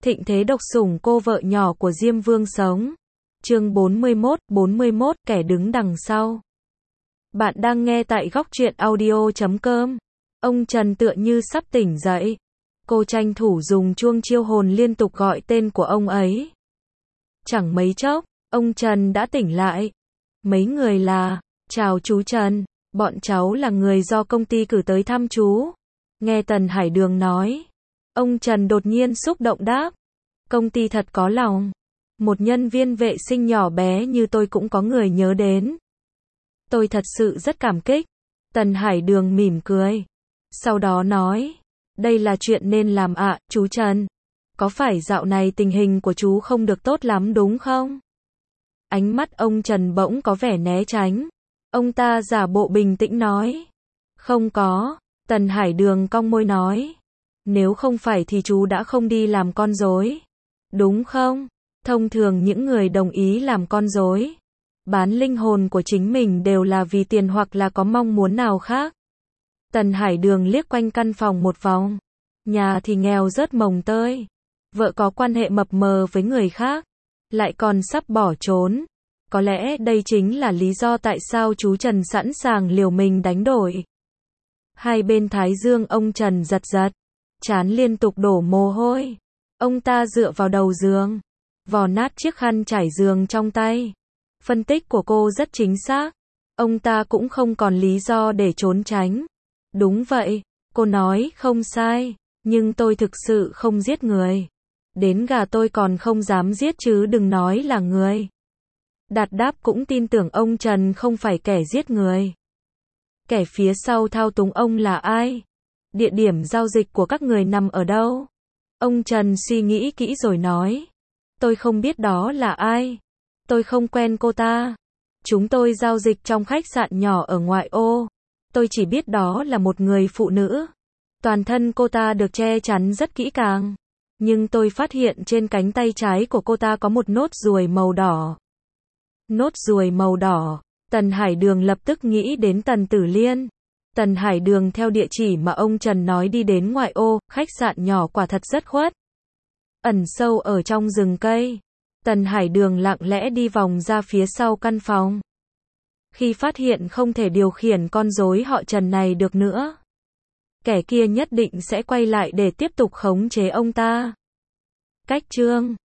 thịnh thế độc sủng cô vợ nhỏ của Diêm Vương sống. Chương 41, kẻ đứng đằng sau. Bạn đang nghe tại góc truyện audio.com. Ông Trần tựa như sắp tỉnh dậy. Cô tranh thủ dùng chuông chiêu hồn liên tục gọi tên của ông ấy. Chẳng mấy chốc, ông Trần đã tỉnh lại. Mấy người là, chào chú Trần, bọn cháu là người do công ty cử tới thăm chú. Nghe Tần Hải Đường nói. Ông Trần đột nhiên xúc động đáp. Công ty thật có lòng. Một nhân viên vệ sinh nhỏ bé như tôi cũng có người nhớ đến. Tôi thật sự rất cảm kích. Tần Hải Đường mỉm cười. Sau đó nói. Đây là chuyện nên làm ạ, chú Trần. Có phải dạo này tình hình của chú không được tốt lắm đúng không? Ánh mắt ông Trần bỗng có vẻ né tránh. Ông ta giả bộ bình tĩnh nói. Không có. Tần Hải Đường cong môi nói. Nếu không phải thì chú đã không đi làm con rối. Đúng không? Thông thường những người đồng ý làm con rối, bán linh hồn của chính mình đều là vì tiền hoặc là có mong muốn nào khác. Tần Hải Đường liếc quanh căn phòng một vòng. Nhà thì nghèo rớt mồng tơi. Vợ có quan hệ mập mờ với người khác. Lại còn sắp bỏ trốn. Có lẽ đây chính là lý do tại sao chú Trần sẵn sàng liều mình đánh đổi. Hai bên thái dương ông Trần giật giật. Trán liên tục đổ mồ hôi. Ông ta dựa vào đầu giường. Vò nát chiếc khăn trải giường trong tay. Phân tích của cô rất chính xác. Ông ta cũng không còn lý do để trốn tránh. Đúng vậy, cô nói không sai. Nhưng tôi thực sự không giết người. Đến gà tôi còn không dám giết chứ đừng nói là người. Đạt Đáp cũng tin tưởng ông Trần không phải kẻ giết người. Kẻ phía sau thao túng ông là ai? Địa điểm giao dịch của các người nằm ở đâu? Ông Trần suy nghĩ kỹ rồi nói. Tôi không biết đó là ai. Tôi không quen cô ta. Chúng tôi giao dịch trong khách sạn nhỏ ở ngoại ô. Tôi chỉ biết đó là một người phụ nữ. Toàn thân cô ta được che chắn rất kỹ càng. Nhưng tôi phát hiện trên cánh tay trái của cô ta có một nốt ruồi màu đỏ. Nốt ruồi màu đỏ. Tần Hải Đường lập tức nghĩ đến Tần Tử Liên. Tần Hải Đường theo địa chỉ mà ông Trần nói đi đến ngoại ô, khách sạn nhỏ quả thật rất khuất. Ẩn sâu ở trong rừng cây. Tần Hải Đường lặng lẽ đi vòng ra phía sau căn phòng. Khi phát hiện không thể điều khiển con rối họ Trần này được nữa, kẻ kia nhất định sẽ quay lại để tiếp tục khống chế ông ta. Cách chương